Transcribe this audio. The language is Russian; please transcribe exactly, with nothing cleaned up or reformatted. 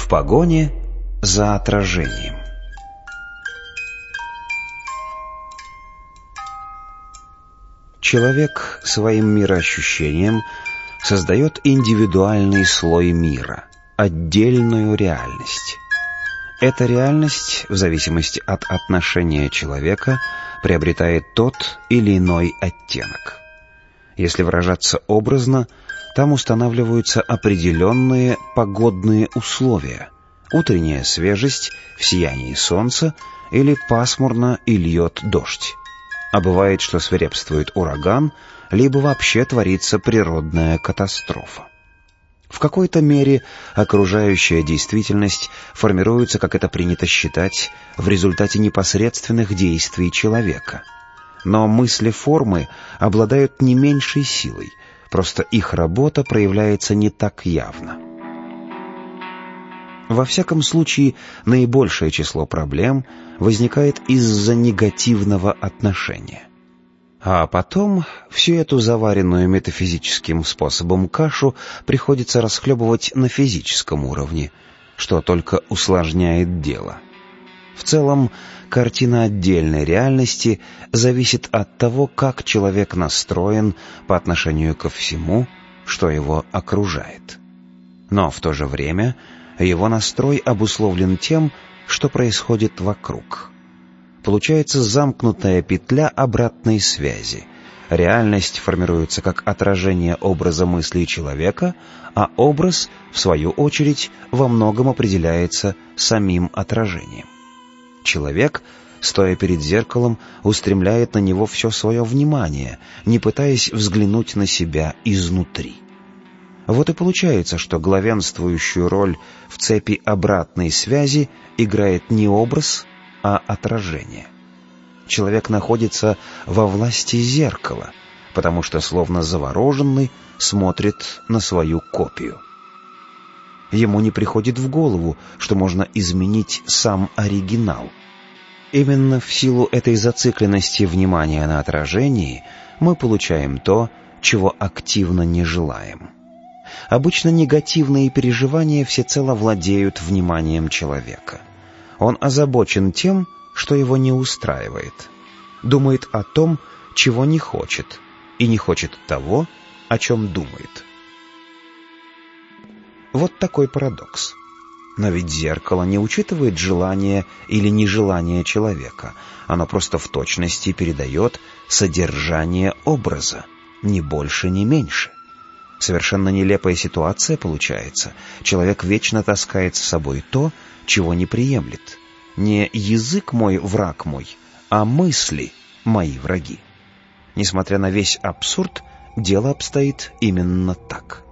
В погоне за отражением. Человек своим мироощущением создает индивидуальный слой мира, отдельную реальность. Эта реальность, в зависимости от отношения человека, приобретает тот или иной оттенок. Если выражаться образно, там устанавливаются определенные погодные условия: утренняя свежесть в сиянии солнца или пасмурно и льет дождь. А бывает, что свирепствует ураган, либо вообще творится природная катастрофа. В какой-то мере окружающая действительность формируется, как это принято считать, в результате непосредственных действий человека. Но мысли-формы обладают не меньшей силой, просто их работа проявляется не так явно. Во всяком случае, наибольшее число проблем возникает из-за негативного отношения. А потом всю эту заваренную метафизическим способом кашу приходится расхлебывать на физическом уровне, что только усложняет дело. В целом, картина отдельной реальности зависит от того, как человек настроен по отношению ко всему, что его окружает. Но в то же время его настрой обусловлен тем, что происходит вокруг. Получается замкнутая петля обратной связи. Реальность формируется как отражение образа мыслей человека, а образ, в свою очередь, во многом определяется самим отражением. Человек, стоя перед зеркалом, устремляет на него все свое внимание, не пытаясь взглянуть на себя изнутри. Вот и получается, что главенствующую роль в цепи обратной связи играет не образ, а отражение. Человек находится во власти зеркала, потому что, словно завороженный, смотрит на свою копию. Ему не приходит в голову, что можно изменить сам оригинал. Именно в силу этой зацикленности внимания на отражении мы получаем то, чего активно не желаем. Обычно негативные переживания всецело владеют вниманием человека. Он озабочен тем, что его не устраивает, думает о том, чего не хочет, и не хочет того, о чем думает. Вот такой парадокс. Но ведь зеркало не учитывает желание или нежелание человека, оно просто в точности передает содержание образа, ни больше, ни меньше. Совершенно нелепая ситуация получается. Человек вечно таскает с собой то, чего не приемлет. Не язык мой враг мой, а мысли мои враги. Несмотря на весь абсурд, дело обстоит именно так.